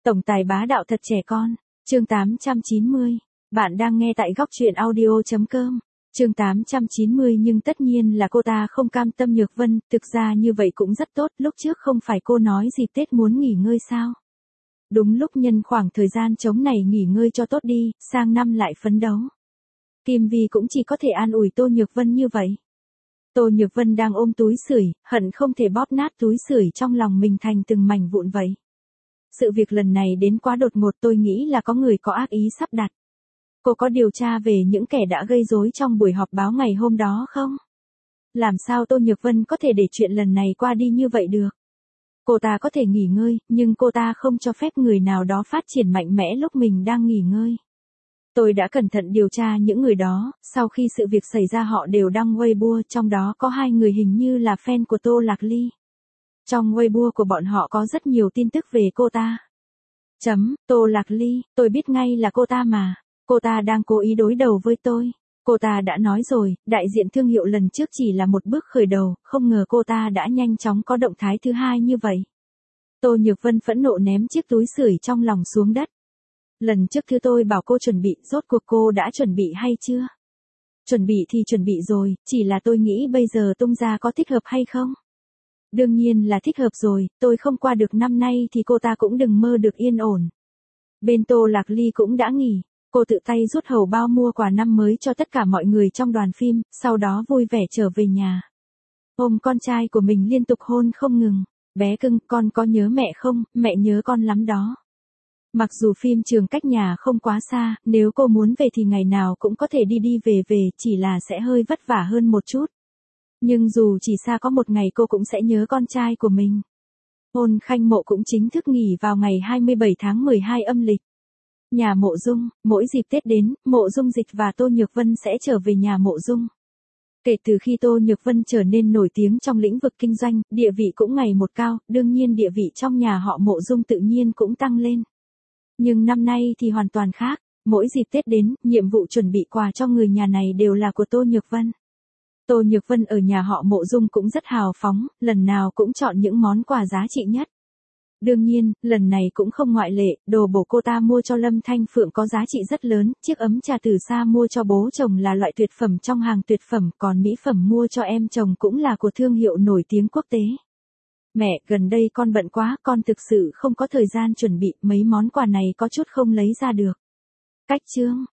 Tổng tài bá đạo thật trẻ con. Chương 890. Bạn đang nghe tại góc truyện audio.com. Chương 890 nhưng tất nhiên là cô ta không cam tâm Nhược Vân, thực ra như vậy cũng rất tốt, lúc trước không phải cô nói dịp Tết muốn nghỉ ngơi sao? Đúng lúc nhân khoảng thời gian trống này nghỉ ngơi cho tốt đi, sang năm lại phấn đấu. Kim Vi cũng chỉ có thể an ủi Tô Nhược Vân như vậy. Tô Nhược Vân đang ôm túi sưởi, hận không thể bóp nát túi sưởi trong lòng mình thành từng mảnh vụn vậy. Sự việc lần này đến quá đột ngột, tôi nghĩ là có người có ác ý sắp đặt. Cô có điều tra về những kẻ đã gây rối trong buổi họp báo ngày hôm đó không? Làm sao Tô Nhược Vân có thể để chuyện lần này qua đi như vậy được? Cô ta có thể nghỉ ngơi, nhưng cô ta không cho phép người nào đó phát triển mạnh mẽ lúc mình đang nghỉ ngơi. Tôi đã cẩn thận điều tra những người đó, sau khi sự việc xảy ra họ đều đăng Weibo, trong đó có 2 người hình như là fan của Tô Lạc Ly. Trong Weibo của bọn họ có rất nhiều tin tức về cô ta. Tô Lạc Ly, tôi biết ngay là cô ta mà. Cô ta đang cố ý đối đầu với tôi. Cô ta đã nói rồi, đại diện thương hiệu lần trước chỉ là một bước khởi đầu, không ngờ cô ta đã nhanh chóng có động thái thứ hai như vậy. Tô Nhược Vân phẫn nộ ném chiếc túi sưởi trong lòng xuống đất. Lần trước thứ tôi bảo cô chuẩn bị, rốt cuộc cô đã chuẩn bị hay chưa? Chuẩn bị thì chuẩn bị rồi, chỉ là tôi nghĩ bây giờ tung ra có thích hợp hay không? Đương nhiên là thích hợp rồi, tôi không qua được năm nay thì cô ta cũng đừng mơ được yên ổn. Bên Tô Lạc Ly cũng đã nghỉ, cô tự tay rút hầu bao mua quà năm mới cho tất cả mọi người trong đoàn phim, sau đó vui vẻ trở về nhà. Ôm con trai của mình liên tục hôn không ngừng. Bé cưng, con có nhớ mẹ không? Mẹ nhớ con lắm đó. Mặc dù phim trường cách nhà không quá xa, nếu cô muốn về thì ngày nào cũng có thể đi đi về về, chỉ là sẽ hơi vất vả hơn một chút. Nhưng dù chỉ xa có một ngày cô cũng sẽ nhớ con trai của mình. Hôn Khanh Mộ cũng chính thức nghỉ vào ngày 27 tháng 12 âm lịch. Nhà Mộ Dung, mỗi dịp Tết đến, Mộ Dung Dịch và Tô Nhược Vân sẽ trở về nhà Mộ Dung. Kể từ khi Tô Nhược Vân trở nên nổi tiếng trong lĩnh vực kinh doanh, địa vị cũng ngày một cao, đương nhiên địa vị trong nhà họ Mộ Dung tự nhiên cũng tăng lên. Nhưng năm nay thì hoàn toàn khác, mỗi dịp Tết đến, nhiệm vụ chuẩn bị quà cho người nhà này đều là của Tô Nhược Vân. Tô Nhược Vân ở nhà họ Mộ Dung cũng rất hào phóng, lần nào cũng chọn những món quà giá trị nhất. Đương nhiên, lần này cũng không ngoại lệ, đồ bổ cô ta mua cho Lâm Thanh Phượng có giá trị rất lớn, chiếc ấm trà từ xa mua cho bố chồng là loại tuyệt phẩm trong hàng tuyệt phẩm, còn mỹ phẩm mua cho em chồng cũng là của thương hiệu nổi tiếng quốc tế. Mẹ, gần đây con bận quá, con thực sự không có thời gian chuẩn bị, mấy món quà này có chút không lấy ra được. Cách chương,